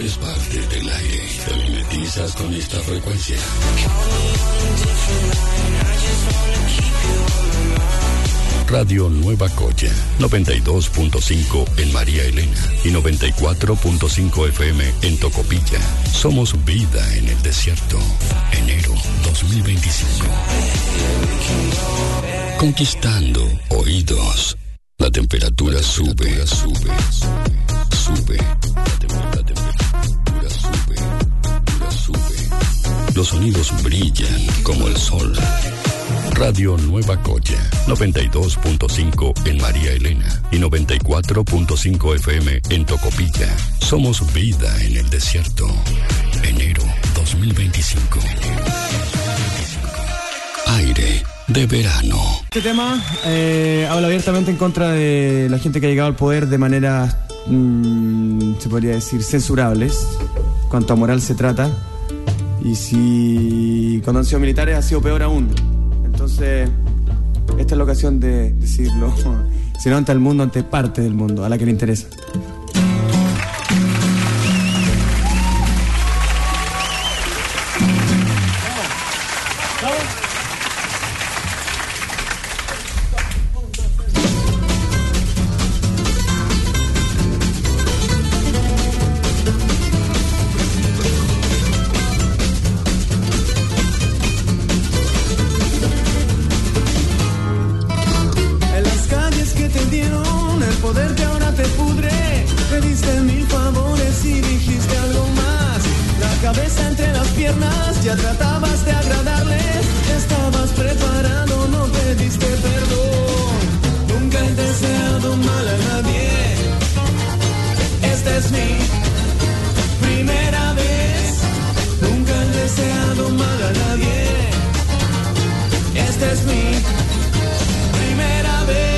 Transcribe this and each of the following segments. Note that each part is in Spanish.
eres parte del aire. Te mimetizas con esta frecuencia. Radio Nueva Coya, 92.5 en María Elena y 94.5 FM en Tocopilla. Somos vida en el desierto. Enero 2025. Conquistando oídos. La temperatura sube. La temperatura sube. Los sonidos brillan como el sol. Radio Nueva Coya, 92.5 en María Elena y 94.5 FM en Tocopilla. Somos vida en el desierto. Enero 2025. Aire de verano. Este tema habla abiertamente en contra de la gente que ha llegado al poder de maneras, se podría decir, censurables, cuanto a moral se trata. Y si cuando han sido militares ha sido peor aún. Entonces, esta es la ocasión de decirlo, si no ante el mundo, ante parte del mundo, a la que le interesa. Ya tratabas de agradarles, estabas preparado, no pediste perdón. Nunca he deseado mal a nadie. Esta es mi primera vez. Nunca he deseado mal a nadie. Esta es mi primera vez.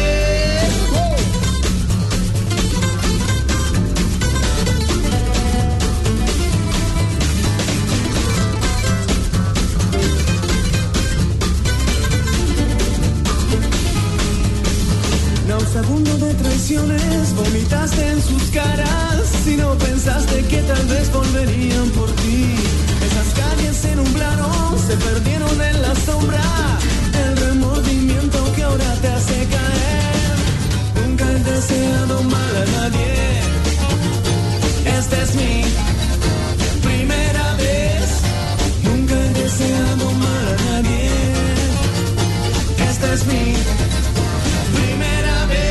Segundo de traiciones, vomitaste en sus caras y no pensaste que tal vez volverían por ti. Esas calles se nublaron, se perdieron en la sombra, el remordimiento que ahora te hace caer. Nunca he deseado mal a nadie. Esta es mi primera vez. Nunca he deseado mal a nadie. Esta es mi primera vez.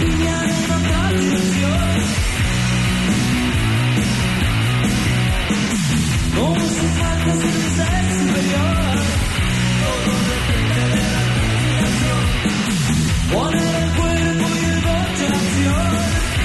guían en otra dirección. No hace falta ser un ser superior, todo depende de la imaginación. Poner el cuerpo y el boche en acción.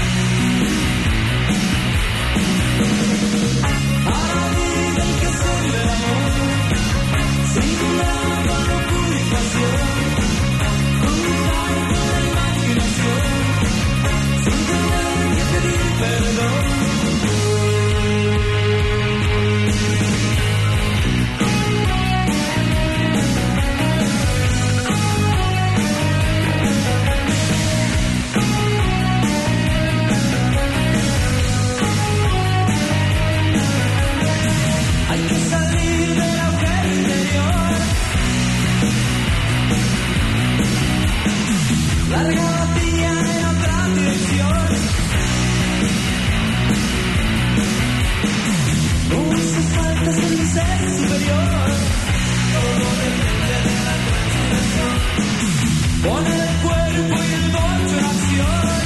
A la vida hay que hacerle el amor, sin drama, locura y pasión. Jugar con la imaginación, sin tener que pedir perdón. Hay que salir del agujero interior, larga batalla en otra dirección. No hace falta ser un ser superior, todo depende de la imaginación. Poner el cuerpo y el bocho en acción.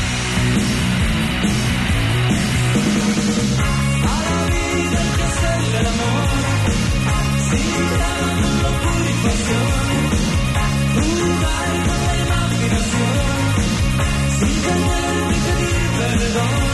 A la vida hay que hacerle el amor, sin drama, locura y pasión. Jugar con la imaginación, sin tener que pedir perdón.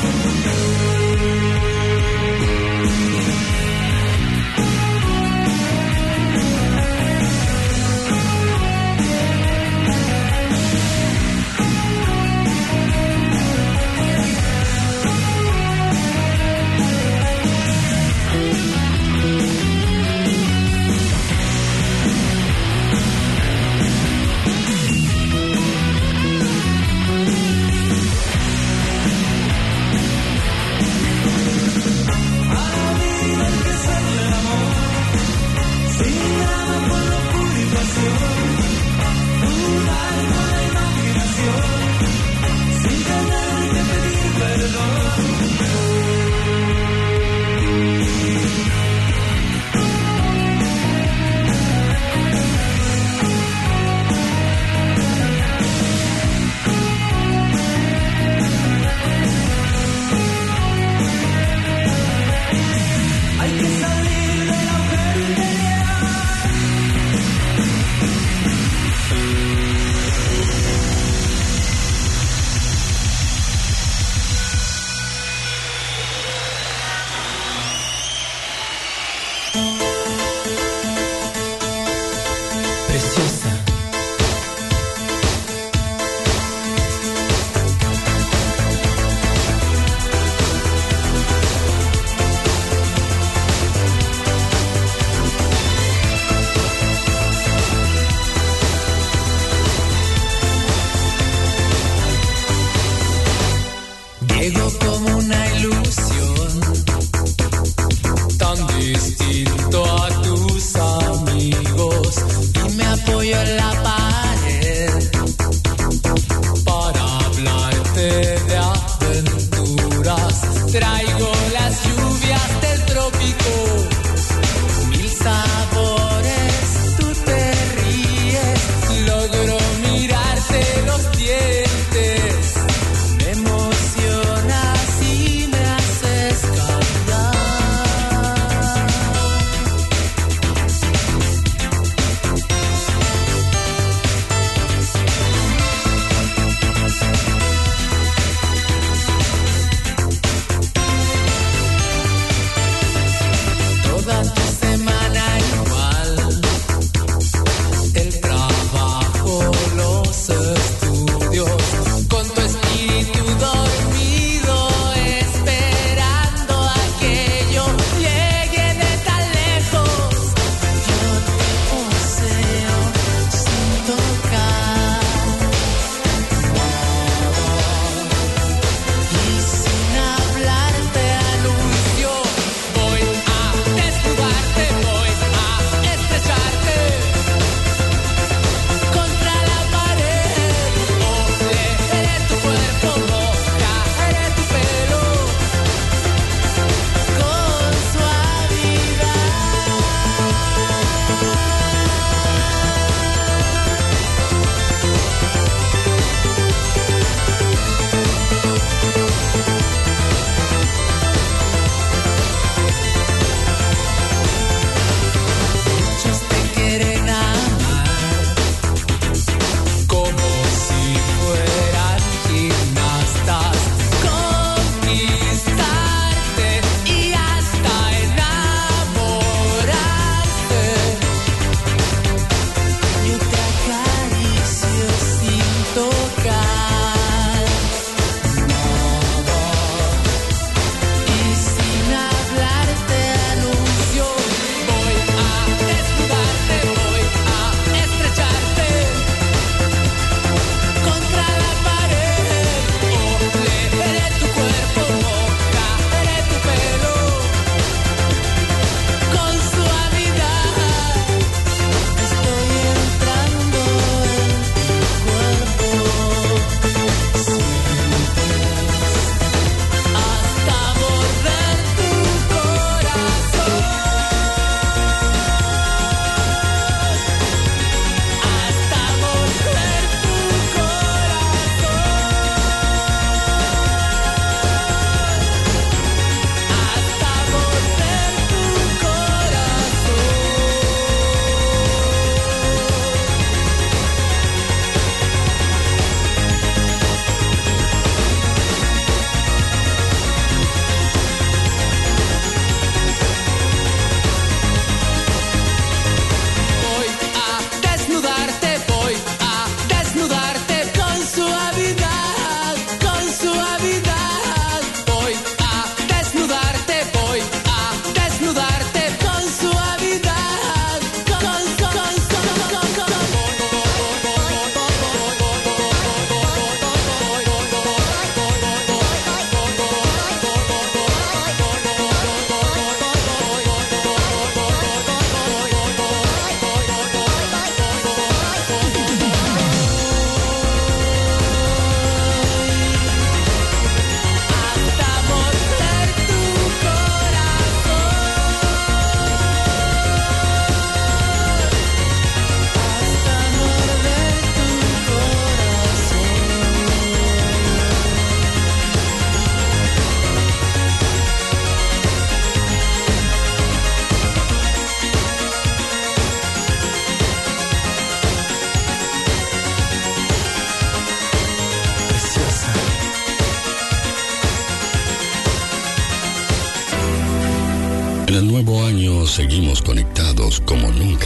el nuevo año seguimos conectados como nunca.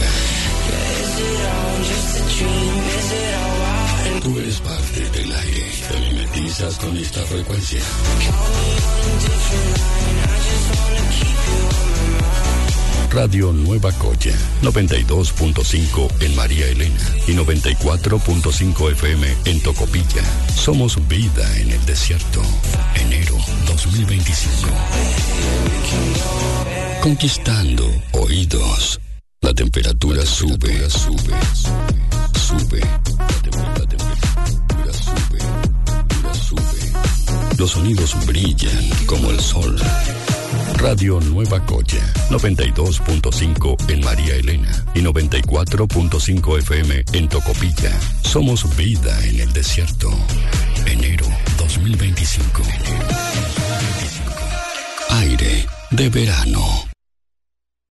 Tú eres parte del aire, te mimetizas con esta frecuencia. Radio Nueva Coya, 92.5 en María Elena y 94.5 FM en Tocopilla. Somos vida en el desierto. Enero 2025. Conquistando oídos. La temperatura sube. La temperatura sube. Los sonidos brillan como el sol. Radio Nueva Coya, 92.5 en María Elena y 94.5 FM en Tocopilla. Somos vida en el desierto. Enero 2025. Aire de verano.